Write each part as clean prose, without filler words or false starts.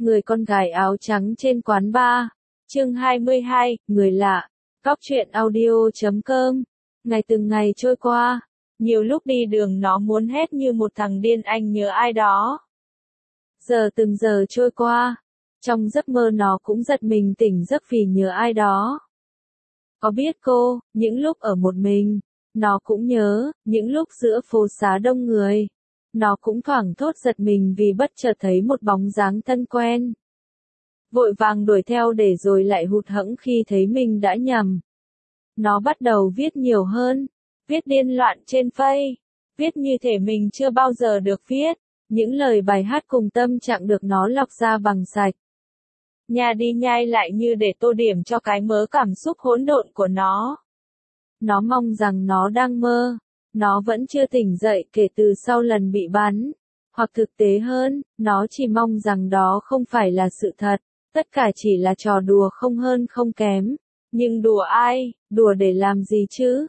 Người con gái áo trắng trên quán bar. Chương 22, người lạ. Góc truyện audio.com. Ngày từng ngày trôi qua, nhiều lúc đi đường nó muốn hét như một thằng điên anh nhớ ai đó. Giờ từng giờ trôi qua, trong giấc mơ nó cũng giật mình tỉnh giấc vì nhớ ai đó. Có biết cô, những lúc ở một mình, nó cũng nhớ, những lúc giữa phố xá đông người. Nó cũng thoảng thốt giật mình vì bất chợt thấy một bóng dáng thân quen. Vội vàng đuổi theo để rồi lại hụt hẫng khi thấy mình đã nhầm. Nó bắt đầu viết nhiều hơn, viết điên loạn trên Face, viết như thể mình chưa bao giờ được viết, những lời bài hát cùng tâm trạng được nó lọc ra bằng sạch. Nhai đi nhai lại như để tô điểm cho cái mớ cảm xúc hỗn độn của nó. Nó mong rằng nó đang mơ, nó vẫn chưa tỉnh dậy kể từ sau lần bị bắn. Hoặc thực tế hơn, nó chỉ mong rằng đó không phải là sự thật, tất cả chỉ là trò đùa không hơn không kém. Nhưng đùa ai, đùa để làm gì chứ?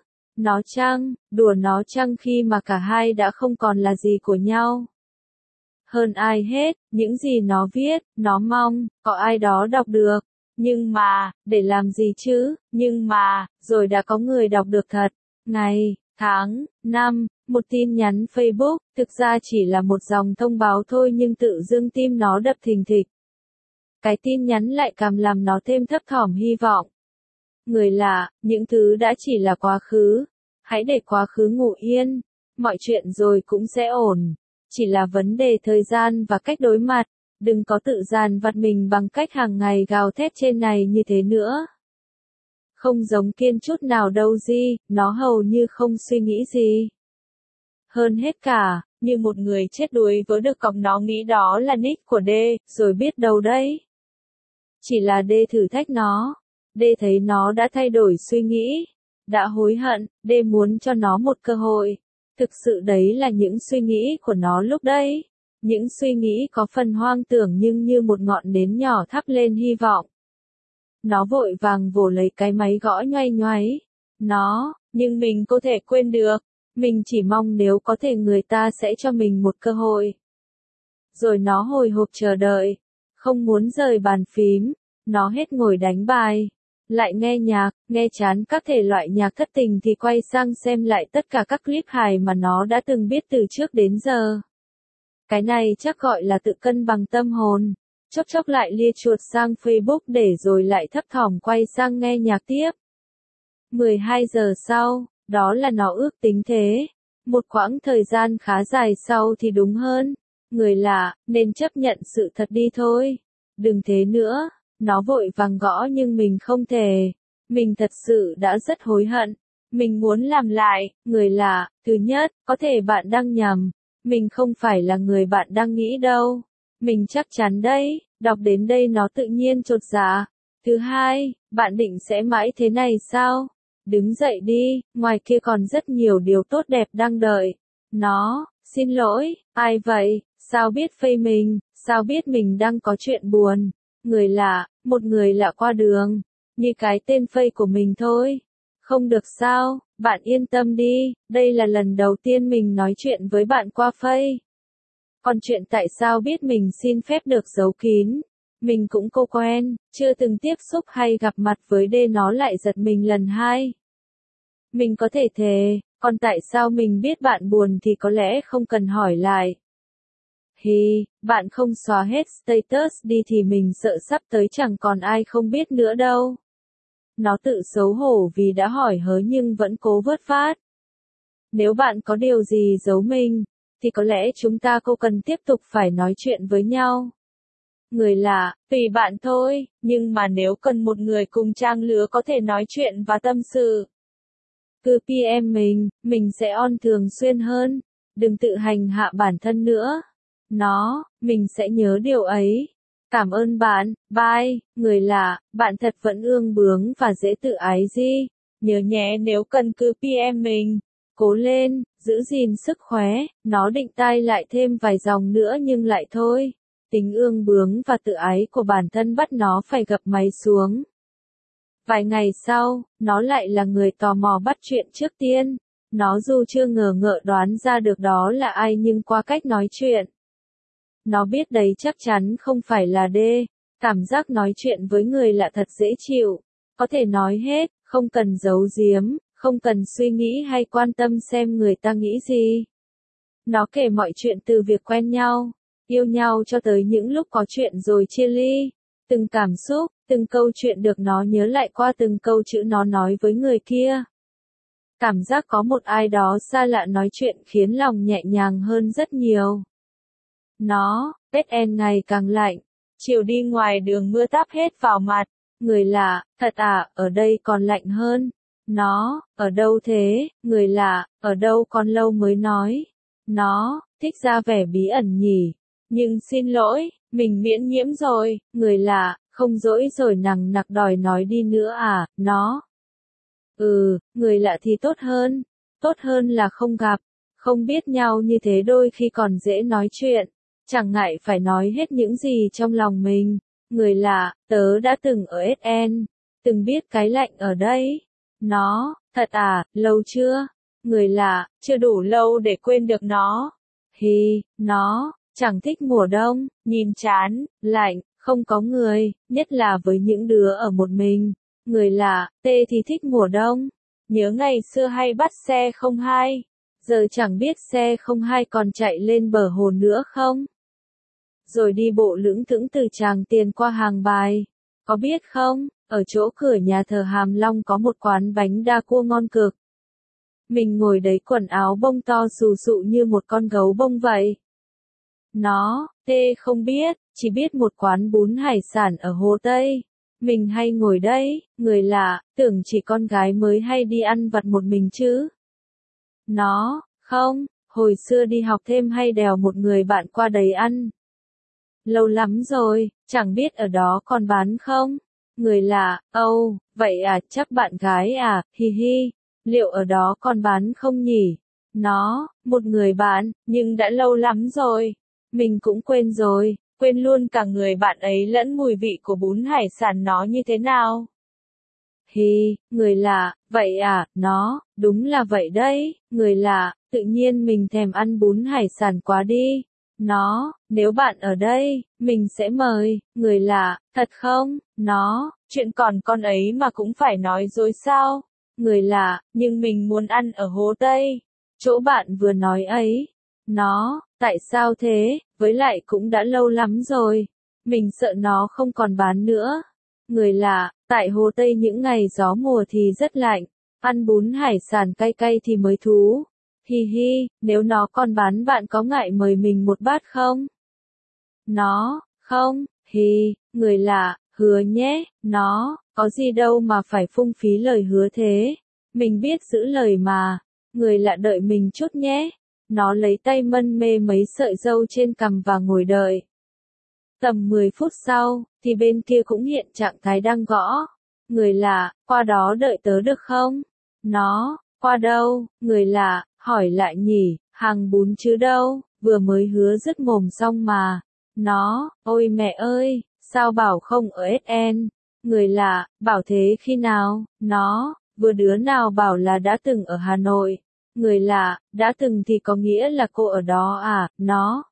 Đùa nó chăng khi mà cả hai đã không còn là gì của nhau? Hơn ai hết, những gì nó viết, nó mong, có ai đó đọc được. Nhưng mà, để làm gì chứ? Nhưng mà, rồi đã có người đọc được thật. Ngày, tháng, năm, một tin nhắn Facebook, thực ra chỉ là một dòng thông báo thôi nhưng tự dưng tim nó đập thình thịch. Cái tin nhắn lại càng làm nó thêm thấp thỏm hy vọng. Người lạ, những thứ đã chỉ là quá khứ. Hãy để quá khứ ngủ yên. Mọi chuyện rồi cũng sẽ ổn. Chỉ là vấn đề thời gian và cách đối mặt. Đừng có tự dằn vặt mình bằng cách hàng ngày gào thét trên này như thế nữa. Không giống Kiên chút nào đâu Di, nó hầu như không suy nghĩ gì. Hơn hết cả, như một người chết đuối với được cọc nó nghĩ đó là nick của D, rồi biết đâu đấy. Chỉ là D thử thách nó. D thấy nó đã thay đổi suy nghĩ, đã hối hận, D muốn cho nó một cơ hội. Thực sự đấy là những suy nghĩ của nó lúc đấy. Những suy nghĩ có phần hoang tưởng nhưng như một ngọn nến nhỏ thắp lên hy vọng. Nó vội vàng vồ lấy cái máy gõ nhoay nhoáy. Nhưng mình có thể quên được. Mình chỉ mong nếu có thể người ta sẽ cho mình một cơ hội. Rồi nó hồi hộp chờ đợi. Không muốn rời bàn phím. Nó hết ngồi đánh bài. Lại nghe nhạc, nghe chán các thể loại nhạc thất tình thì quay sang xem lại tất cả các clip hài mà nó đã từng biết từ trước đến giờ. Cái này chắc gọi là tự cân bằng tâm hồn. Chốc chốc lại lia chuột sang Facebook để rồi lại thấp thỏm quay sang nghe nhạc tiếp. 12 giờ sau, đó là nó ước tính thế. Một quãng thời gian khá dài sau thì đúng hơn. Người lạ, nên chấp nhận sự thật đi thôi. Đừng thế nữa. Nó vội vàng gõ nhưng mình không thể. Mình thật sự đã rất hối hận. Mình muốn làm lại. Người lạ, thứ nhất, có thể bạn đang nhầm. Mình không phải là người bạn đang nghĩ đâu. Mình chắc chắn đấy. Đọc đến đây nó tự nhiên chột dạ. Thứ hai, bạn định sẽ mãi thế này sao? Đứng dậy đi, ngoài kia còn rất nhiều điều tốt đẹp đang đợi. Xin lỗi, ai vậy? Sao biết Face mình? Sao biết mình đang có chuyện buồn? Người lạ, một người lạ qua đường. Như cái tên Face của mình thôi. Không được sao, bạn yên tâm đi, đây là lần đầu tiên mình nói chuyện với bạn qua Face. Còn chuyện tại sao biết mình xin phép được giấu kín. Mình cũng cô quen, chưa từng tiếp xúc hay gặp mặt với D nó lại giật mình lần hai. Mình có thể thề, còn tại sao mình biết bạn buồn thì có lẽ không cần hỏi lại. Bạn không xóa hết status đi thì mình sợ sắp tới chẳng còn ai không biết nữa đâu. Nó tự xấu hổ vì đã hỏi hớ nhưng vẫn cố vớt vát. Nếu bạn có điều gì giấu mình, thì có lẽ chúng ta cô cần tiếp tục phải nói chuyện với nhau. Người lạ, tùy bạn thôi, nhưng mà nếu cần một người cùng trang lứa có thể nói chuyện và tâm sự. Cứ PM mình sẽ on thường xuyên hơn. Đừng tự hành hạ bản thân nữa. Mình sẽ nhớ điều ấy. Cảm ơn bạn, bye. Người lạ, bạn thật vẫn ương bướng và dễ tự ái Di. Nhớ nhé nếu cần cứ PM mình. Cố lên, giữ gìn sức khỏe. Nó định tai lại thêm vài dòng nữa nhưng lại thôi. Tính ương bướng và tự ái của bản thân bắt nó phải gập máy xuống. Vài ngày sau, nó lại là người tò mò bắt chuyện trước tiên. Nó dù chưa ngờ ngợ đoán ra được đó là ai nhưng qua cách nói chuyện. Nó biết đấy chắc chắn không phải là D. Cảm giác nói chuyện với người lạ thật dễ chịu. Có thể nói hết, không cần giấu giếm, không cần suy nghĩ hay quan tâm xem người ta nghĩ gì. Nó kể mọi chuyện từ việc quen nhau, yêu nhau cho tới những lúc có chuyện rồi chia ly. Từng cảm xúc, từng câu chuyện được nó nhớ lại qua từng câu chữ nó nói với người kia. Cảm giác có một ai đó xa lạ nói chuyện khiến lòng nhẹ nhàng hơn rất nhiều. Nó, SN ngày càng lạnh. Chiều đi ngoài đường mưa táp hết vào mặt. Người lạ, thật à, ở đây còn lạnh hơn. Nó, ở đâu thế, người lạ, ở đâu còn lâu mới nói. Nó, thích ra vẻ bí ẩn nhỉ. Nhưng xin lỗi, mình miễn nhiễm rồi, người lạ, không dỗi rồi nằng nặc đòi nói đi nữa à, nó. Người lạ thì tốt hơn là không gặp, không biết nhau như thế đôi khi còn dễ nói chuyện, chẳng ngại phải nói hết những gì trong lòng mình. Người lạ, tớ đã từng ở SN, từng biết cái lạnh ở đây. Nó, thật à, lâu chưa? Người lạ, chưa đủ lâu để quên được nó. Nó, chẳng thích mùa đông, nhìn chán, lạnh, không có người, nhất là với những đứa ở một mình. Người lạ, tê thì thích mùa đông. Nhớ ngày xưa hay bắt xe 02, giờ chẳng biết xe 02 còn chạy lên bờ hồ nữa không? Rồi đi bộ lững thững từ Tràng Tiền qua Hàng Bài. Có biết không, ở chỗ cửa nhà thờ Hàm Long có một quán bánh đa cua ngon cực. Mình ngồi đấy quần áo bông to xù xụ như một con gấu bông vậy. Nó, tê không biết, chỉ biết một quán bún hải sản ở Hồ Tây. Mình hay ngồi đây, người lạ, tưởng chỉ con gái mới hay đi ăn vặt một mình chứ. Nó, không, hồi xưa đi học thêm hay đèo một người bạn qua đấy ăn. Lâu lắm rồi, chẳng biết ở đó còn bán không? Người lạ, vậy à, chắc bạn gái à, hi hi, liệu ở đó còn bán không nhỉ? Nó, một người bạn, nhưng đã lâu lắm rồi. Mình cũng quên rồi, quên luôn cả người bạn ấy lẫn mùi vị của bún hải sản nó như thế nào. Người lạ, vậy à, nó, đúng là vậy đấy, người lạ, tự nhiên mình thèm ăn bún hải sản quá đi. Nó, nếu bạn ở đây, mình sẽ mời. Người lạ, thật không? Nó, chuyện còn con ấy mà cũng phải nói dối sao? Người lạ, nhưng mình muốn ăn ở Hồ Tây, chỗ bạn vừa nói ấy. Nó, tại sao thế? Với lại cũng đã lâu lắm rồi. Mình sợ nó không còn bán nữa. Người lạ, tại Hồ Tây những ngày gió mùa thì rất lạnh. Ăn bún hải sản cay cay thì mới thú. Nếu nó còn bán bạn có ngại mời mình một bát không? Nó, không, người lạ, hứa nhé, nó, có gì đâu mà phải phung phí lời hứa thế. Mình biết giữ lời mà. Người lạ đợi mình chút nhé. Nó lấy tay mân mê mấy sợi râu trên cằm và ngồi đợi. Tầm 10 phút sau, thì bên kia cũng hiện trạng thái đang gõ. Người lạ, qua đó đợi tớ được không? Nó, qua đâu? Người lạ, hỏi lại nhỉ, hàng bún chứ đâu, vừa mới hứa dứt mồm xong mà. Nó, ôi mẹ ơi, sao bảo không ở SN? Người lạ, bảo thế khi nào? Nó, vừa đứa nào bảo là đã từng ở Hà Nội. Người lạ, đã từng thì có nghĩa là cô ở đó à? Nó.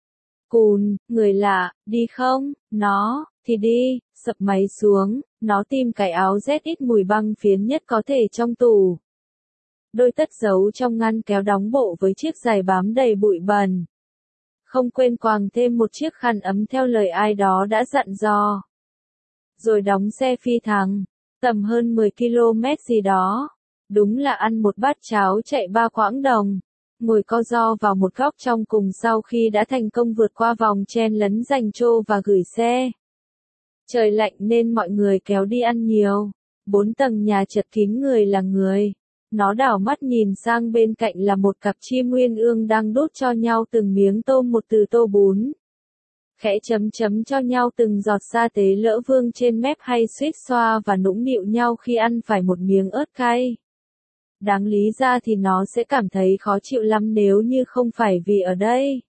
Cùn, người lạ, đi không? Nó, thì đi, sập máy xuống, nó tìm cái áo ZX mùi băng phiến nhất có thể trong tủ. Đôi tất giấu trong ngăn kéo đóng bộ với chiếc giày bám đầy bụi bẩn. Không quên quàng thêm một chiếc khăn ấm theo lời ai đó đã dặn dò. Rồi đóng xe phi thẳng, tầm hơn 10 km gì đó. Đúng là ăn một bát cháo chạy 3 quãng đồng. Ngồi co ro vào một góc trong cùng sau khi đã thành công vượt qua vòng chen lấn giành trô và gửi xe. Trời lạnh nên mọi người kéo đi ăn nhiều. 4 tầng nhà chật kín người là người. Nó đảo mắt nhìn sang bên cạnh là một cặp chim uyên ương đang đút cho nhau từng miếng tôm một từ tô bún. Khẽ chấm chấm cho nhau từng giọt sa tế lỡ vương trên mép hay suýt xoa và nũng nịu nhau khi ăn phải một miếng ớt cay. Đáng lý ra thì nó sẽ cảm thấy khó chịu lắm nếu như không phải vì ở đây.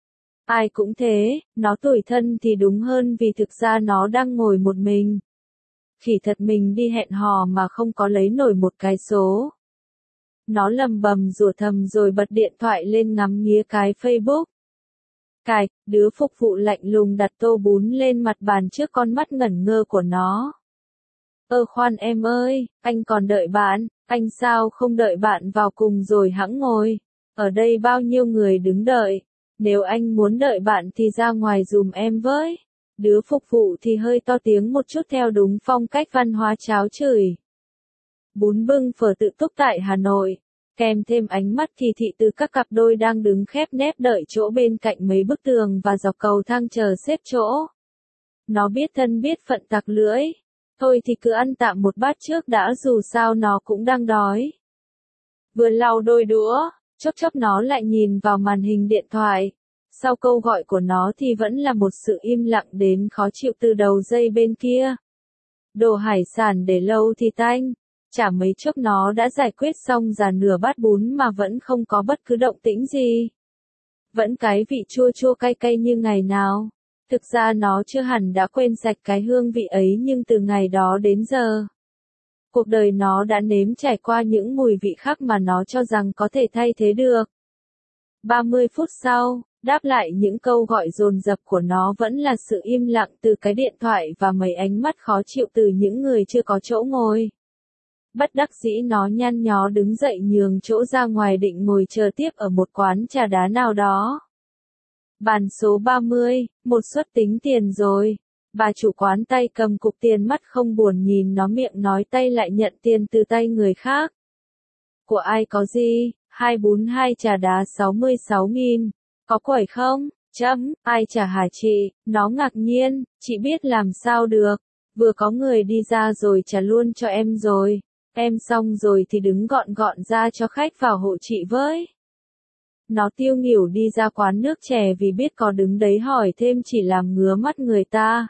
Ai cũng thế, nó tủi thân thì đúng hơn vì thực ra nó đang ngồi một mình. Khỉ thật mình đi hẹn hò mà không có lấy nổi một cái số. Nó lầm bầm rủa thầm rồi bật điện thoại lên ngắm nghía cái Facebook. Cài, đứa phục vụ lạnh lùng đặt tô bún lên mặt bàn trước con mắt ngẩn ngơ của nó. Khoan em ơi, anh còn đợi bạn, anh sao không đợi bạn vào cùng rồi hẵng ngồi. Ở đây bao nhiêu người đứng đợi, nếu anh muốn đợi bạn thì ra ngoài giùm em với. Đứa phục vụ thì hơi to tiếng một chút theo đúng phong cách văn hóa cháo chửi. Bún bưng phở tự túc tại Hà Nội, kèm thêm ánh mắt kỳ thị từ các cặp đôi đang đứng khép nép đợi chỗ bên cạnh mấy bức tường và dọc cầu thang chờ xếp chỗ. Nó biết thân biết phận tặc lưỡi. Thôi thì cứ ăn tạm một bát trước đã, dù sao nó cũng đang đói. Vừa lau đôi đũa, chốc chốc nó lại nhìn vào màn hình điện thoại. Sau câu gọi của nó thì vẫn là một sự im lặng đến khó chịu từ đầu dây bên kia. Đồ hải sản để lâu thì tanh. Chả mấy chốc nó đã giải quyết xong dàn nửa bát bún mà vẫn không có bất cứ động tĩnh gì. Vẫn cái vị chua chua cay cay như ngày nào. Thực ra nó chưa hẳn đã quên sạch cái hương vị ấy, nhưng từ ngày đó đến giờ, cuộc đời nó đã nếm trải qua những mùi vị khác mà nó cho rằng có thể thay thế được. 30 phút sau, đáp lại những câu gọi dồn dập của nó vẫn là sự im lặng từ cái điện thoại và mấy ánh mắt khó chịu từ những người chưa có chỗ ngồi. Bất đắc dĩ nó nhăn nhó đứng dậy nhường chỗ ra ngoài định ngồi chờ tiếp ở một quán trà đá nào đó. Bàn số 30, một suất tính tiền rồi. Bà chủ quán tay cầm cục tiền mắt không buồn nhìn nó, miệng nói tay lại nhận tiền từ tay người khác. Của ai có gì, 2 bún 2 trà đá 66.000, có quẩy không? Ai trả hả chị? Nó ngạc nhiên, chị biết làm sao được, vừa có người đi ra rồi trả luôn cho em rồi. Em xong rồi thì đứng gọn gọn ra cho khách vào hộ chị với. Nó tiêu nghỉu đi ra quán nước chè vì biết có đứng đấy hỏi thêm chỉ làm ngứa mắt người ta.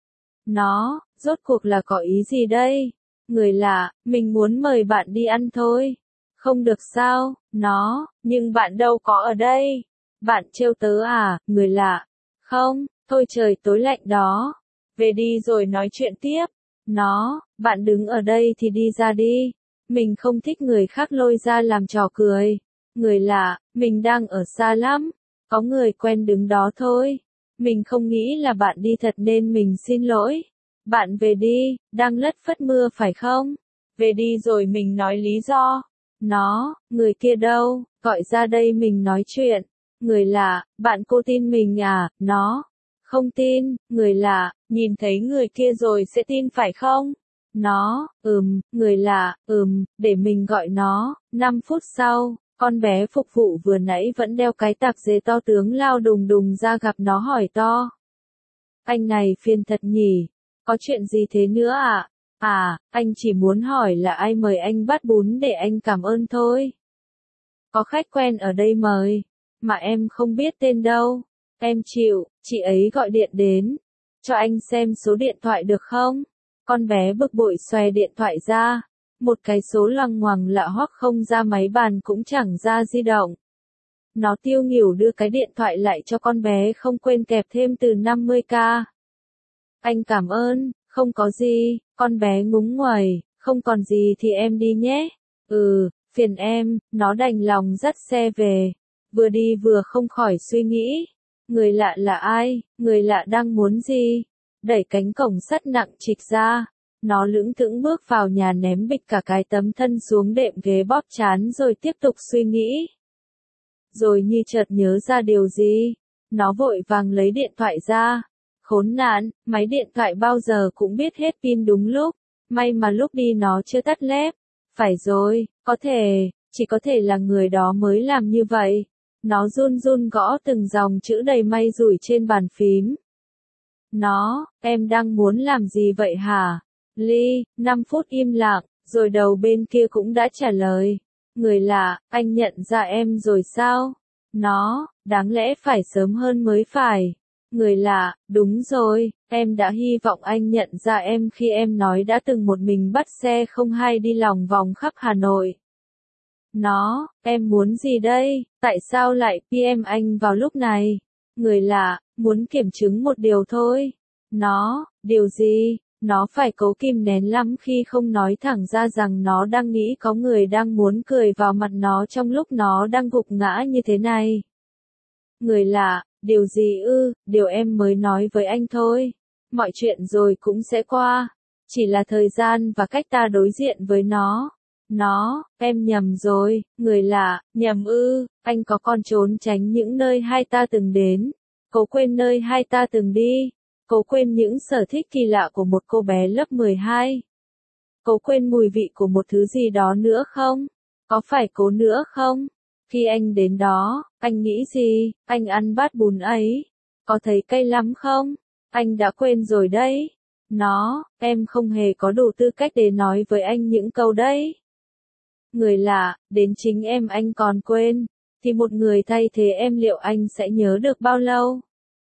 Nó, rốt cuộc là có ý gì đây? Người lạ, mình muốn mời bạn đi ăn thôi. Không được sao? Nó, nhưng bạn đâu có ở đây. Bạn trêu tớ à, người lạ? Không, thôi trời tối lạnh đó. Về đi rồi nói chuyện tiếp. Nó, bạn đứng ở đây thì đi ra đi. Mình không thích người khác lôi ra làm trò cười. Người lạ, mình đang ở xa lắm. Có người quen đứng đó thôi. Mình không nghĩ là bạn đi thật nên mình xin lỗi. Bạn về đi, đang lất phất mưa phải không? Về đi rồi mình nói lý do. Nó, người kia đâu, gọi ra đây mình nói chuyện. Người lạ, bạn cô tin mình à? Nó, không tin. Người lạ, nhìn thấy người kia rồi sẽ tin phải không? Nó, người lạ, để mình gọi nó. 5 phút sau, con bé phục vụ vừa nãy vẫn đeo cái tạp dề to tướng lao đùng đùng ra gặp nó hỏi to. Anh này phiền thật nhỉ, có chuyện gì thế nữa ạ? Anh chỉ muốn hỏi là ai mời anh bát bún để anh cảm ơn thôi. Có khách quen ở đây mời, mà em không biết tên đâu. Em chịu, chị ấy gọi điện đến. Cho anh xem số điện thoại được không? Con bé bực bội xòe điện thoại ra. Một cái số lằng ngoằng lạ hoắc không ra máy bàn cũng chẳng ra di động. Nó tiêu nghỉu đưa cái điện thoại lại cho con bé, không quên kẹp thêm từ 50k. Anh cảm ơn, không có gì, con bé ngúng nguẩy, không còn gì thì em đi nhé. Phiền em, nó đành lòng dắt xe về. Vừa đi vừa không khỏi suy nghĩ. Người lạ là ai, người lạ đang muốn gì? Đẩy cánh cổng sắt nặng trịch ra. Nó lững thững bước vào nhà, ném bịch cả cái tấm thân xuống đệm ghế, bóp trán rồi tiếp tục suy nghĩ. Rồi như chợt nhớ ra điều gì, nó vội vàng lấy điện thoại ra. Khốn nạn, máy điện thoại bao giờ cũng biết hết pin đúng lúc. May mà lúc đi nó chưa tắt lép. Phải rồi, chỉ có thể là người đó mới làm như vậy. Nó run run gõ từng dòng chữ đầy may rủi trên bàn phím. Nó, em đang muốn làm gì vậy hả? 5 phút im lặng, rồi đầu bên kia cũng đã trả lời. Người lạ, anh nhận ra em rồi sao? Nó, đáng lẽ phải sớm hơn mới phải. Người lạ, đúng rồi, em đã hy vọng anh nhận ra em khi em nói đã từng một mình bắt xe 02 đi lòng vòng khắp Hà Nội. Nó, em muốn gì đây? Tại sao lại PM anh vào lúc này? Người lạ, muốn kiểm chứng một điều thôi. Nó, điều gì? Nó phải cố kìm nén lắm khi không nói thẳng ra rằng nó đang nghĩ có người đang muốn cười vào mặt nó trong lúc nó đang gục ngã như thế này. Người lạ, Điều gì ư, điều em mới nói với anh thôi. Mọi chuyện rồi cũng sẽ qua. Chỉ là thời gian và cách ta đối diện với nó. Em nhầm rồi, người lạ, nhầm ư, anh có còn trốn tránh những nơi hai ta từng đến. Cố quên nơi hai ta từng đi. Cố quên những sở thích kỳ lạ của một cô bé lớp 12. Cố quên mùi vị của một thứ gì đó nữa không? Có phải cố nữa không? Khi anh đến đó, anh nghĩ gì? Anh ăn bát bún ấy. Có thấy cay lắm không? Anh đã quên rồi đấy. Em không hề có đủ tư cách để nói với anh những câu đấy. Người lạ, đến chính em anh còn quên. Thì một người thay thế em liệu anh sẽ nhớ được bao lâu?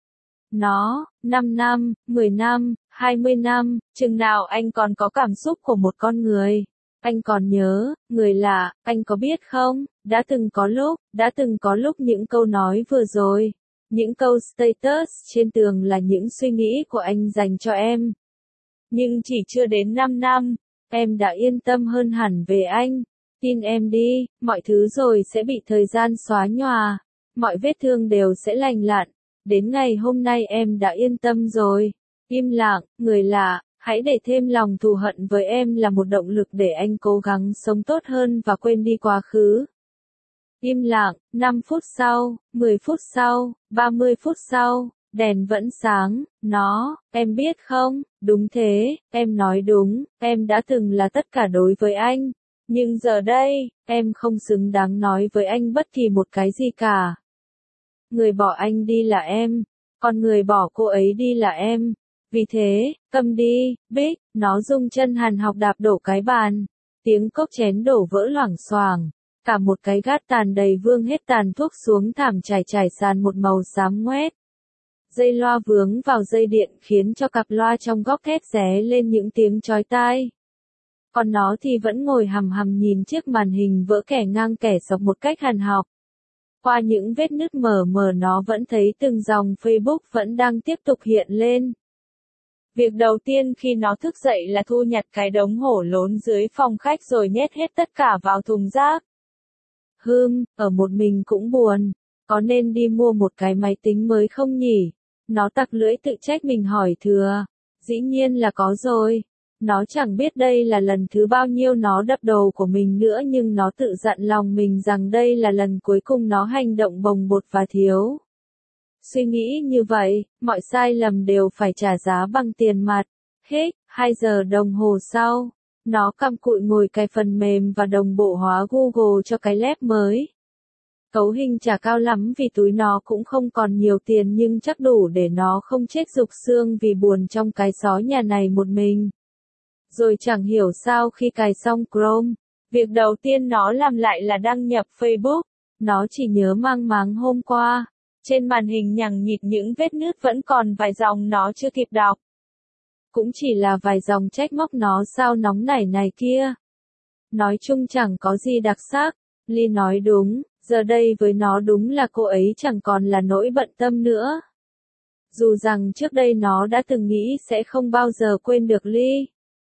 5 năm, 10 năm, 20 năm, chừng nào anh còn có cảm xúc của một con người. Anh còn nhớ, người lạ, anh có biết không, đã từng có lúc những câu nói vừa rồi, những câu status trên tường là những suy nghĩ của anh dành cho em. Nhưng chỉ chưa đến 5 năm, em đã yên tâm hơn hẳn về anh. Tin em đi, mọi thứ rồi sẽ bị thời gian xóa nhòa, mọi vết thương đều sẽ lành lặn. Đến ngày hôm nay em đã yên tâm rồi. Im lặng, người lạ, hãy để thêm lòng thù hận với em là một động lực để anh cố gắng sống tốt hơn và quên đi quá khứ. Im lặng, 5 phút sau, 10 phút sau, 30 phút sau, đèn vẫn sáng, em biết không, đúng thế, em nói đúng, em đã từng là tất cả đối với anh. Nhưng giờ đây, em không xứng đáng nói với anh bất kỳ một cái gì cả. Người bỏ anh đi là em, còn người bỏ cô ấy đi là em. Vì thế, câm đi, Big, nó rung chân hàn học đạp đổ cái bàn. Tiếng cốc chén đổ vỡ loảng xoảng. Cả một cái gát tàn đầy vương hết tàn thuốc xuống thảm trải sàn một màu xám ngoét. Dây loa vướng vào dây điện khiến cho cặp loa trong góc thét ré lên những tiếng chói tai. Còn nó thì vẫn ngồi hằm hằm nhìn chiếc màn hình vỡ kẻ ngang kẻ dọc một cách hàn học. Qua những vết nứt mờ mờ nó vẫn thấy từng dòng Facebook vẫn đang tiếp tục hiện lên. Việc đầu tiên khi nó thức dậy là thu nhặt cái đống hổ lốn dưới phòng khách rồi nhét hết tất cả vào thùng rác. Ở một mình cũng buồn. Có nên đi mua một cái máy tính mới không nhỉ? Nó tặc lưỡi tự trách mình hỏi thừa. Dĩ nhiên là có rồi. Nó chẳng biết đây là lần thứ bao nhiêu nó đập đầu của mình nữa nhưng nó tự dặn lòng mình rằng đây là lần cuối cùng nó hành động bồng bột và thiếu. Suy nghĩ như vậy, mọi sai lầm đều phải trả giá bằng tiền mặt. 2 giờ đồng hồ sau, nó cặm cụi ngồi cài phần mềm và đồng bộ hóa Google cho cái lab mới. Cấu hình chả cao lắm vì túi nó cũng không còn nhiều tiền nhưng chắc đủ để nó không chết rục xương vì buồn trong cái xó nhà này một mình. Rồi chẳng hiểu sao khi cài xong Chrome, việc đầu tiên nó làm lại là đăng nhập Facebook. Nó chỉ nhớ mang máng hôm qua. Trên màn hình nhằng nhịt những vết nứt vẫn còn vài dòng nó chưa kịp đọc. Cũng chỉ là vài dòng trách móc nó sao nóng nảy này kia. Nói chung chẳng có gì đặc sắc. Ly nói đúng, giờ đây với nó đúng là cô ấy chẳng còn là nỗi bận tâm nữa. Dù rằng trước đây nó đã từng nghĩ sẽ không bao giờ quên được Ly.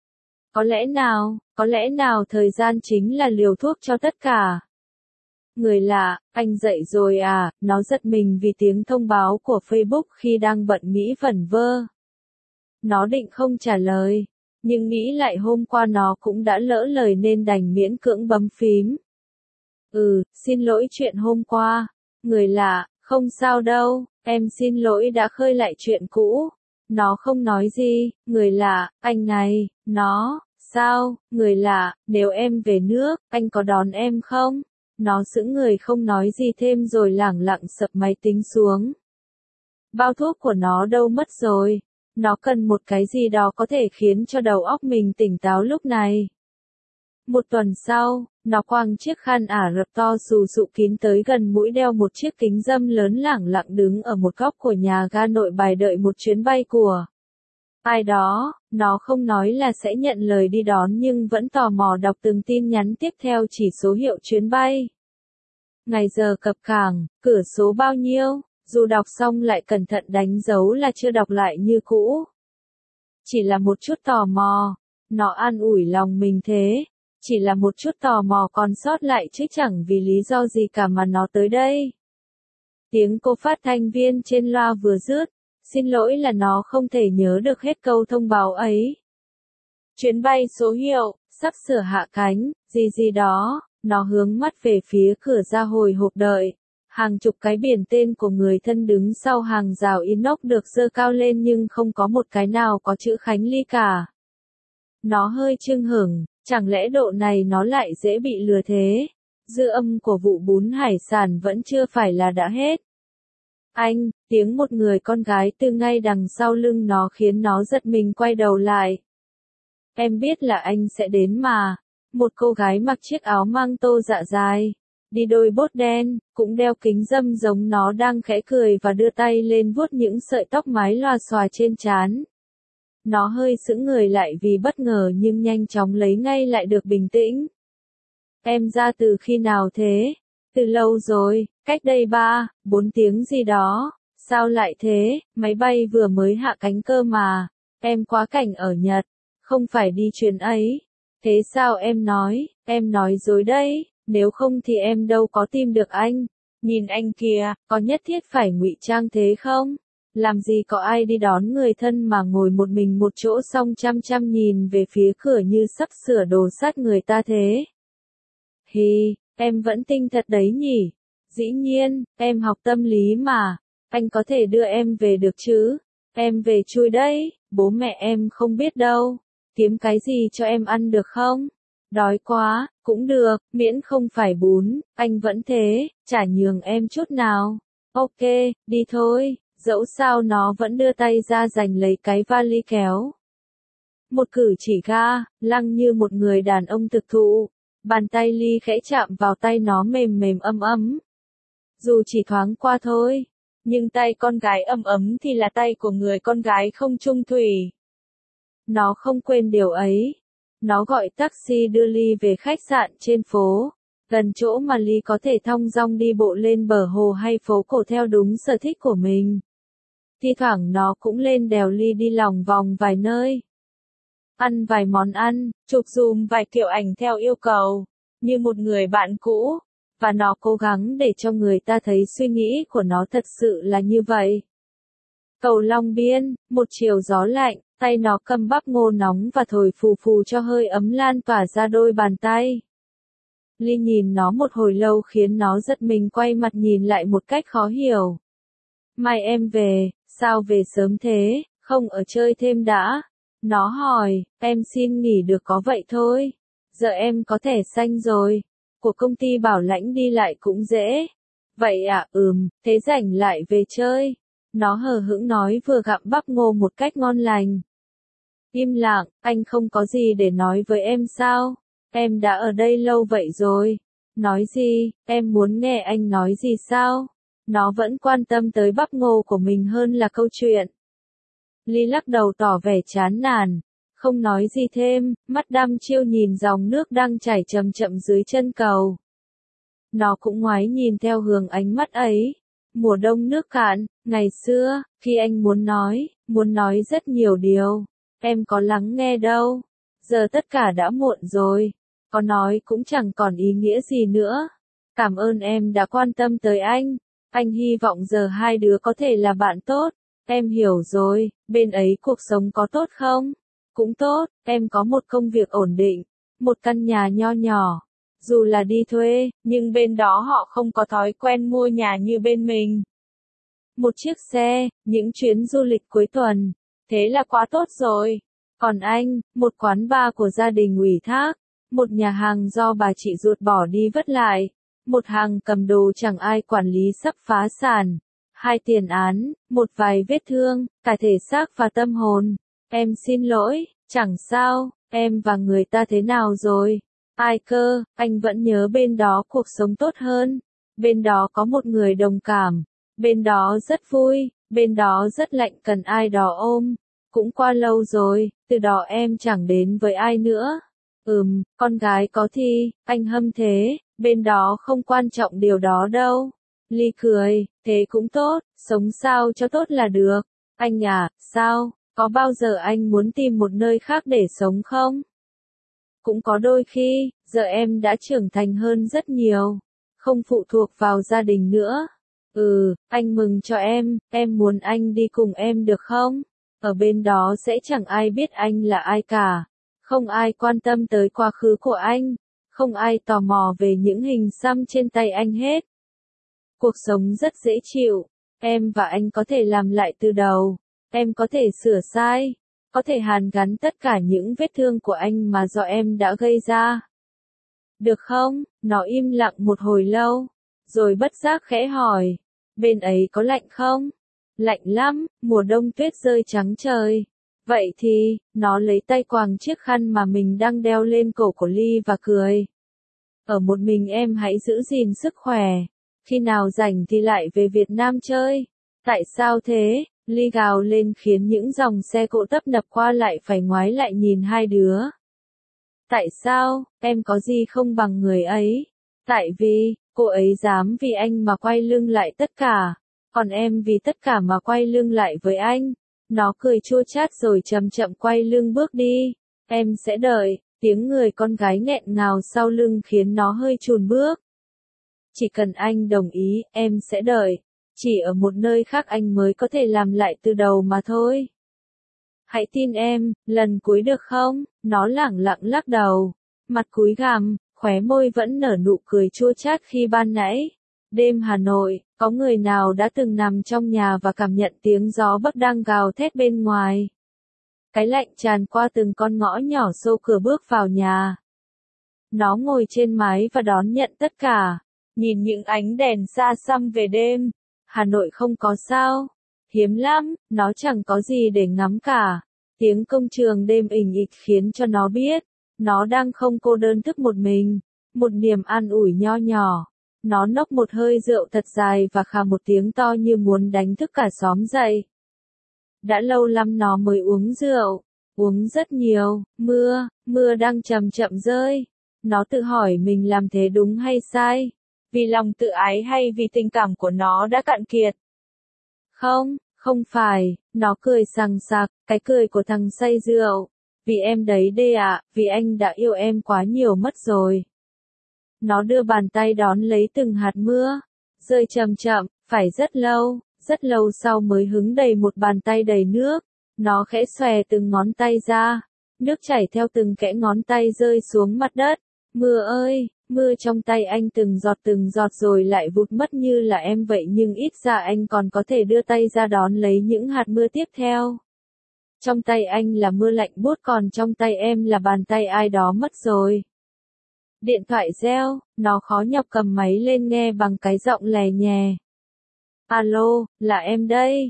Có lẽ nào thời gian chính là liều thuốc cho tất cả. Người lạ, anh dậy rồi à, nó giật mình vì tiếng thông báo của Facebook khi đang bận nghĩ vẩn vơ. Nó định không trả lời, nhưng nghĩ lại hôm qua nó cũng đã lỡ lời nên đành miễn cưỡng bấm phím. Xin lỗi chuyện hôm qua. Người lạ, không sao đâu, em xin lỗi đã khơi lại chuyện cũ. Nó không nói gì, người lạ, anh này, sao, người lạ, nếu em về nước, anh có đón em không? Nó sững người không nói gì thêm rồi lẳng lặng sập máy tính xuống. Bao thuốc của nó đâu mất rồi? Nó cần một cái gì đó có thể khiến cho đầu óc mình tỉnh táo lúc này. Một tuần sau, nó quàng chiếc khăn Ả Rập to xù xụ kín tới gần mũi đeo một chiếc kính râm lớn lẳng lặng đứng ở một góc của nhà ga Nội Bài đợi một chuyến bay của ai đó. Nó không nói là sẽ nhận lời đi đón nhưng vẫn tò mò đọc từng tin nhắn tiếp theo chỉ số hiệu chuyến bay. Ngày giờ cập cảng, cửa số bao nhiêu, dù đọc xong lại cẩn thận đánh dấu là chưa đọc lại như cũ. Chỉ là một chút tò mò, nó an ủi lòng mình thế. Chỉ là một chút tò mò còn sót lại chứ chẳng vì lý do gì cả mà nó tới đây. Tiếng cô phát thanh viên trên loa vừa dứt, xin lỗi là nó không thể nhớ được hết câu thông báo ấy. Chuyến bay số hiệu, sắp sửa hạ cánh, gì gì đó, nó hướng mắt về phía cửa ra hồi hộp đợi. Hàng chục cái biển tên của người thân đứng sau hàng rào inox được giơ cao lên nhưng không có một cái nào có chữ Khánh Ly cả. Nó hơi chưng hửng, chẳng lẽ độ này nó lại dễ bị lừa thế? Dư âm của vụ bún hải sản vẫn chưa phải là đã hết. Anh, tiếng một người con gái từ ngay đằng sau lưng nó khiến nó giật mình quay đầu lại. Em biết là anh sẽ đến mà. Một cô gái mặc chiếc áo mang tô dạ dài, đi đôi bốt đen, cũng đeo kính râm giống nó đang khẽ cười và đưa tay lên vuốt những sợi tóc mái lòa xòa trên trán. Nó hơi sững người lại vì bất ngờ nhưng nhanh chóng lấy ngay lại được bình tĩnh. Em ra từ khi nào thế? Từ lâu rồi, cách đây 3-4 tiếng gì đó. Sao lại thế, máy bay vừa mới hạ cánh cơ mà. Em quá cảnh ở Nhật, không phải đi chuyến ấy. Thế sao em nói dối đấy, nếu không thì em đâu có tìm được anh. Nhìn anh kìa, có nhất thiết phải ngụy trang thế không? Làm gì có ai đi đón người thân mà ngồi một mình một chỗ xong chăm chăm nhìn về phía cửa như sắp sửa đổ sát người ta thế. Hì, em vẫn tinh thật đấy nhỉ? Dĩ nhiên, em học tâm lý mà. Anh có thể đưa em về được chứ? Em về chui đấy, bố mẹ em không biết đâu. Kiếm cái gì cho em ăn được không? Đói quá, cũng được, miễn không phải bún, anh vẫn thế, chả nhường em chút nào. Ok, đi thôi, dẫu sao nó vẫn đưa tay ra giành lấy cái vali kéo. Một cử chỉ ga, lăng như một người đàn ông thực thụ. Bàn tay Ly khẽ chạm vào tay nó mềm mềm ấm ấm. Dù chỉ thoáng qua thôi, nhưng tay con gái ấm ấm thì là tay của người con gái không chung thủy. Nó không quên điều ấy. Nó gọi taxi đưa Ly về khách sạn trên phố, gần chỗ mà Ly có thể thong dong đi bộ lên bờ hồ hay phố cổ theo đúng sở thích của mình. Thi thoảng nó cũng lên đèo Ly đi lòng vòng vài nơi. Ăn vài món ăn, chụp zoom vài kiểu ảnh theo yêu cầu, như một người bạn cũ, và nó cố gắng để cho người ta thấy suy nghĩ của nó thật sự là như vậy. Cầu Long Biên, một chiều gió lạnh, tay nó cầm bắp ngô nóng và thổi phù phù cho hơi ấm lan tỏa ra đôi bàn tay. Ly nhìn nó một hồi lâu khiến nó giật mình quay mặt nhìn lại một cách khó hiểu. Mai em về, sao về sớm thế, không ở chơi thêm đã? Nó hỏi, em xin nghỉ được có vậy thôi. Giờ em có thẻ xanh rồi. Của công ty bảo lãnh đi lại cũng dễ. Vậy à, thế rảnh lại về chơi. Nó hờ hững nói vừa gặm bắp ngô một cách ngon lành. Im lặng, anh không có gì để nói với em sao? Em đã ở đây lâu vậy rồi. Nói gì, em muốn nghe anh nói gì sao? Nó vẫn quan tâm tới bắp ngô của mình hơn là câu chuyện. Ly lắc đầu tỏ vẻ chán nản, không nói gì thêm, mắt đăm chiêu nhìn dòng nước đang chảy chậm chậm dưới chân cầu. Nó cũng ngoái nhìn theo hướng ánh mắt ấy. Mùa đông nước cạn, ngày xưa, khi anh muốn nói rất nhiều điều. Em có lắng nghe đâu. Giờ tất cả đã muộn rồi. Có nói cũng chẳng còn ý nghĩa gì nữa. Cảm ơn em đã quan tâm tới anh. Anh hy vọng giờ hai đứa có thể là bạn tốt. Em hiểu rồi, bên ấy cuộc sống có tốt không? Cũng tốt, em có một công việc ổn định, một căn nhà nho nhỏ. Dù là đi thuê, nhưng bên đó họ không có thói quen mua nhà như bên mình. Một chiếc xe, những chuyến du lịch cuối tuần. Thế là quá tốt rồi. Còn anh, một quán bar của gia đình ủy thác. Một nhà hàng do bà chị ruột bỏ đi vất lại. Một hàng cầm đồ chẳng ai quản lý sắp phá sản. 2 tiền án, một vài vết thương, cả thể xác và tâm hồn. Em xin lỗi, chẳng sao, em và người ta thế nào rồi? Ai cơ, anh vẫn nhớ bên đó cuộc sống tốt hơn. Bên đó có một người đồng cảm. Bên đó rất vui, bên đó rất lạnh cần ai đó ôm. Cũng qua lâu rồi, từ đó em chẳng đến với ai nữa. Con gái có thi, anh hâm thế, bên đó không quan trọng điều đó đâu. Ly cười, thế cũng tốt, sống sao cho tốt là được. Anh à, sao, có bao giờ anh muốn tìm một nơi khác để sống không? Cũng có đôi khi, giờ em đã trưởng thành hơn rất nhiều. Không phụ thuộc vào gia đình nữa. Anh mừng cho em muốn anh đi cùng em được không? Ở bên đó sẽ chẳng ai biết anh là ai cả. Không ai quan tâm tới quá khứ của anh. Không ai tò mò về những hình xăm trên tay anh hết. Cuộc sống rất dễ chịu. Em và anh có thể làm lại từ đầu. Em có thể sửa sai. Có thể hàn gắn tất cả những vết thương của anh mà do em đã gây ra. Được không? Nó im lặng một hồi lâu. Rồi bất giác khẽ hỏi. Bên ấy có lạnh không? Lạnh lắm, mùa đông tuyết rơi trắng trời. Vậy thì, nó lấy tay quàng chiếc khăn mà mình đang đeo lên cổ của Ly và cười. Ở một mình em hãy giữ gìn sức khỏe. Khi nào rảnh thì lại về Việt Nam chơi. Tại sao thế? Ly gào lên khiến những dòng xe cộ tấp nập qua lại phải ngoái lại nhìn hai đứa. Tại sao, em có gì không bằng người ấy? Tại vì, cô ấy dám vì anh mà quay lưng lại tất cả. Còn em vì tất cả mà quay lưng lại với anh. Nó cười chua chát rồi chậm chậm quay lưng bước đi. Em sẽ đợi. Tiếng người con gái nghẹn ngào sau lưng khiến nó hơi chùn bước. Chỉ cần anh đồng ý, em sẽ đợi. Chỉ ở một nơi khác anh mới có thể làm lại từ đầu mà thôi. Hãy tin em, lần cuối được không? Nó lẳng lặng lắc đầu. Mặt cúi gằm, khóe môi vẫn nở nụ cười chua chát khi ban nãy. Đêm Hà Nội, có người nào đã từng nằm trong nhà và cảm nhận tiếng gió Bắc đang gào thét bên ngoài? Cái lạnh tràn qua từng con ngõ nhỏ xô cửa bước vào nhà. Nó ngồi trên mái và đón nhận tất cả. Nhìn những ánh đèn xa xăm về đêm. Hà Nội không có sao. Hiếm lắm, nó chẳng có gì để ngắm cả. Tiếng công trường đêm ình ịch khiến cho nó biết. Nó đang không cô đơn thức một mình. Một niềm an ủi nho nhỏ. Nó nốc một hơi rượu thật dài và khà một tiếng to như muốn đánh thức cả xóm dậy. Đã lâu lắm nó mới uống rượu. Uống rất nhiều. Mưa đang chậm chậm rơi. Nó tự hỏi mình làm thế đúng hay sai. Vì lòng tự ái hay vì tình cảm của nó đã cạn kiệt? Không phải, nó cười sằng sặc, cái cười của thằng say rượu. Vì em đấy đê ạ, vì anh đã yêu em quá nhiều mất rồi. Nó đưa bàn tay đón lấy từng hạt mưa, rơi chậm chậm, phải rất lâu sau mới hứng đầy một bàn tay đầy nước. Nó khẽ xòe từng ngón tay ra, nước chảy theo từng kẽ ngón tay rơi xuống mặt đất. Mưa ơi! Mưa trong tay anh từng giọt rồi lại vụt mất như là em vậy nhưng ít ra anh còn có thể đưa tay ra đón lấy những hạt mưa tiếp theo. Trong tay anh là mưa lạnh buốt còn trong tay em là bàn tay ai đó mất rồi. Điện thoại reo, nó khó nhọc cầm máy lên nghe bằng cái giọng lè nhè. Alo, là em đây,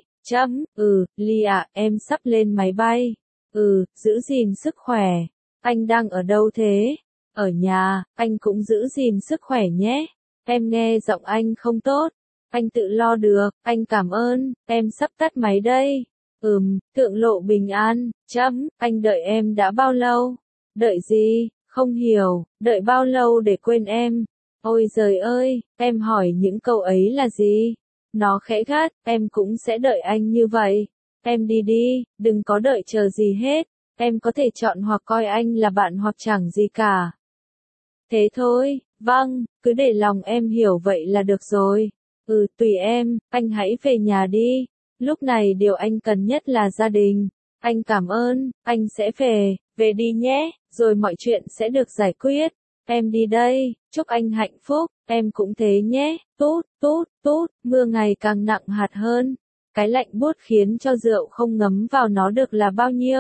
Ly ạ, em sắp lên máy bay. Giữ gìn sức khỏe. Anh đang ở đâu thế? Ở nhà, anh cũng giữ gìn sức khỏe nhé. Em nghe giọng anh không tốt. Anh tự lo được, anh cảm ơn, em sắp tắt máy đây. Thượng lộ bình an, anh đợi em đã bao lâu? Đợi gì? Không hiểu, đợi bao lâu để quên em? Ôi giời ơi, em hỏi những câu ấy là gì? Nó khẽ gắt, em cũng sẽ đợi anh như vậy. Em đi đi, đừng có đợi chờ gì hết. Em có thể chọn hoặc coi anh là bạn hoặc chẳng gì cả. Thế thôi, vâng, cứ để lòng em hiểu vậy là được rồi. Tùy em, anh hãy về nhà đi. Lúc này điều anh cần nhất là gia đình. Anh cảm ơn, anh sẽ về đi nhé, rồi mọi chuyện sẽ được giải quyết. Em đi đây, chúc anh hạnh phúc, em cũng thế nhé. Tút, mưa ngày càng nặng hạt hơn. Cái lạnh buốt khiến cho rượu không ngấm vào nó được là bao nhiêu.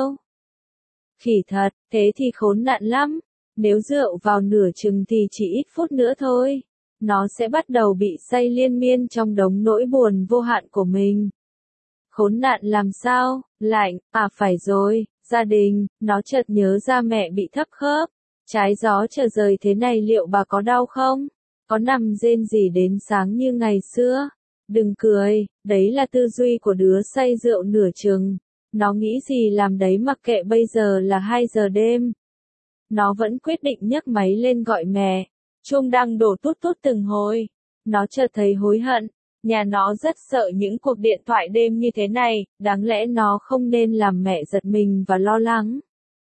Khỉ thật, thế thì khốn nạn lắm. Nếu rượu vào nửa chừng thì chỉ ít phút nữa thôi. Nó sẽ bắt đầu bị say liên miên trong đống nỗi buồn vô hạn của mình. Khốn nạn làm sao? Lạnh, phải rồi, gia đình, nó chợt nhớ ra mẹ bị thấp khớp. Trái gió trở rời thế này liệu bà có đau không? Có nằm rên rỉ đến sáng như ngày xưa? Đừng cười, đấy là tư duy của đứa say rượu nửa chừng. Nó nghĩ gì làm đấy mặc kệ bây giờ là 2 giờ đêm. Nó vẫn quyết định nhấc máy lên gọi mẹ. Chuông đang đổ tút tút từng hồi. Nó chợt thấy hối hận. Nhà nó rất sợ những cuộc điện thoại đêm như thế này, đáng lẽ nó không nên làm mẹ giật mình và lo lắng.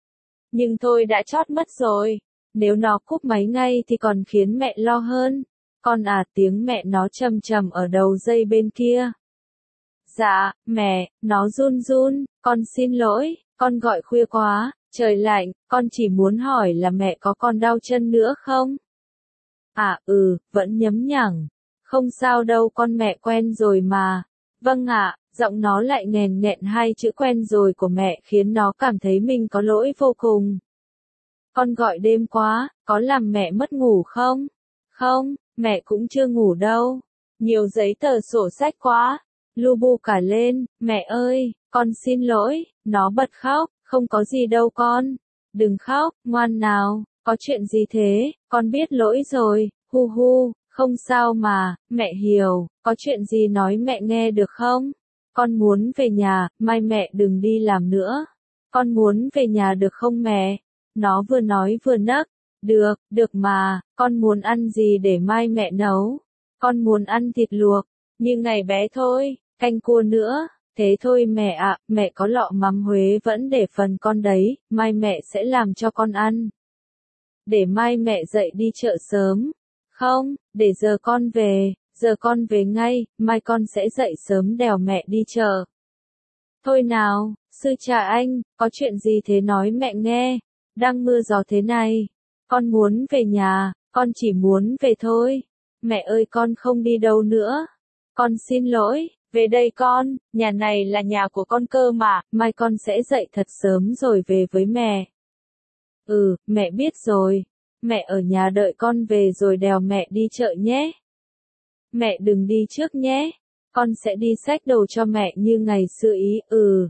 Nhưng thôi đã chót mất rồi. Nếu nó cúp máy ngay thì còn khiến mẹ lo hơn. Con à, tiếng mẹ nó trầm trầm ở đầu dây bên kia. Dạ, mẹ, nó run run, con xin lỗi, con gọi khuya quá, trời lạnh, con chỉ muốn hỏi là mẹ có còn đau chân nữa không? À vẫn nhấm nhẳng. Không sao đâu con, mẹ quen rồi mà. Vâng ạ, giọng nó lại nghèn nghẹn hai chữ quen rồi của mẹ khiến nó cảm thấy mình có lỗi vô cùng. Con gọi đêm quá, có làm mẹ mất ngủ không? Không, mẹ cũng chưa ngủ đâu. Nhiều giấy tờ sổ sách quá. Lu bu cả lên, mẹ ơi, con xin lỗi, nó bật khóc, không có gì đâu con. Đừng khóc, ngoan nào, có chuyện gì thế, con biết lỗi rồi, hu hu, không sao mà, mẹ hiểu, có chuyện gì nói mẹ nghe được không? Con muốn về nhà, mai mẹ đừng đi làm nữa. Con muốn về nhà được không mẹ? Nó vừa nói vừa nấc. Được mà, con muốn ăn gì để mai mẹ nấu? Con muốn ăn thịt luộc, như ngày bé thôi, canh cua nữa. Thế thôi mẹ ạ, mẹ có lọ mắm Huế vẫn để phần con đấy, mai mẹ sẽ làm cho con ăn. Để mai mẹ dậy đi chợ sớm. Không, để giờ con về ngay, mai con sẽ dậy sớm đèo mẹ đi chợ. Thôi nào, sư cha anh, có chuyện gì thế nói mẹ nghe, đang mưa gió thế này. Con muốn về nhà, con chỉ muốn về thôi. Mẹ ơi con không đi đâu nữa. Con xin lỗi, về đây con, nhà này là nhà của con cơ mà, mai con sẽ dậy thật sớm rồi về với mẹ. Mẹ biết rồi. Mẹ ở nhà đợi con về rồi đèo mẹ đi chợ nhé. Mẹ đừng đi trước nhé. Con sẽ đi xách đồ cho mẹ như ngày xưa ý.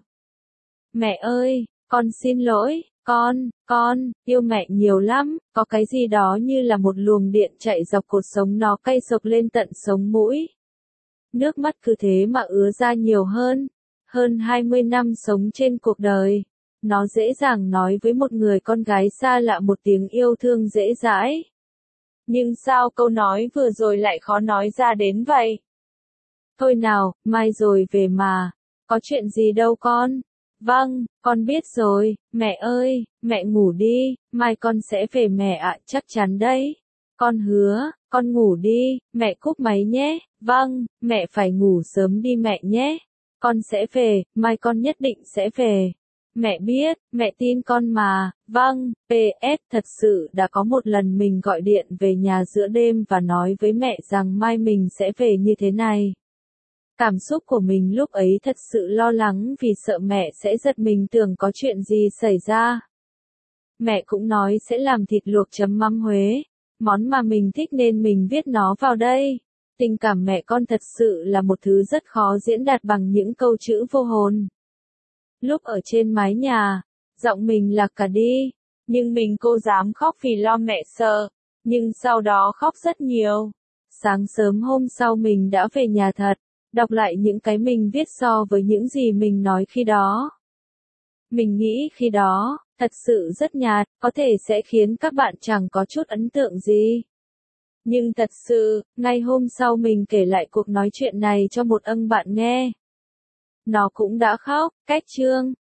Mẹ ơi, con xin lỗi, con, yêu mẹ nhiều lắm, có cái gì đó như là một luồng điện chạy dọc cột sống nó cay xộc lên tận sống mũi. Nước mắt cứ thế mà ứa ra nhiều hơn. Hơn 20 năm sống trên cuộc đời. Nó dễ dàng nói với một người con gái xa lạ một tiếng yêu thương dễ dãi. Nhưng sao câu nói vừa rồi lại khó nói ra đến vậy? Thôi nào, mai rồi về mà. Có chuyện gì đâu con? Vâng, con biết rồi, mẹ ơi, mẹ ngủ đi, mai con sẽ về mẹ ạ, chắc chắn đấy. Con hứa, con ngủ đi, mẹ cúp máy nhé. Vâng, mẹ phải ngủ sớm đi mẹ nhé. Con sẽ về, mai con nhất định sẽ về. Mẹ biết, mẹ tin con mà. Vâng, PS, thật sự đã có một lần mình gọi điện về nhà giữa đêm và nói với mẹ rằng mai mình sẽ về như thế này. Cảm xúc của mình lúc ấy thật sự lo lắng vì sợ mẹ sẽ giật mình tưởng có chuyện gì xảy ra. Mẹ cũng nói sẽ làm thịt luộc chấm mắm Huế, món mà mình thích nên mình viết nó vào đây. Tình cảm mẹ con thật sự là một thứ rất khó diễn đạt bằng những câu chữ vô hồn. Lúc ở trên mái nhà, giọng mình lạc cả đi, nhưng mình cô dám khóc vì lo mẹ sợ, nhưng sau đó khóc rất nhiều. Sáng sớm hôm sau mình đã về nhà thật, đọc lại những cái mình viết so với những gì mình nói khi đó. Mình nghĩ khi đó, thật sự rất nhạt, có thể sẽ khiến các bạn chẳng có chút ấn tượng gì. Nhưng thật sự, ngay hôm sau mình kể lại cuộc nói chuyện này cho một bạn nghe. Nó cũng đã khóc, cách chương.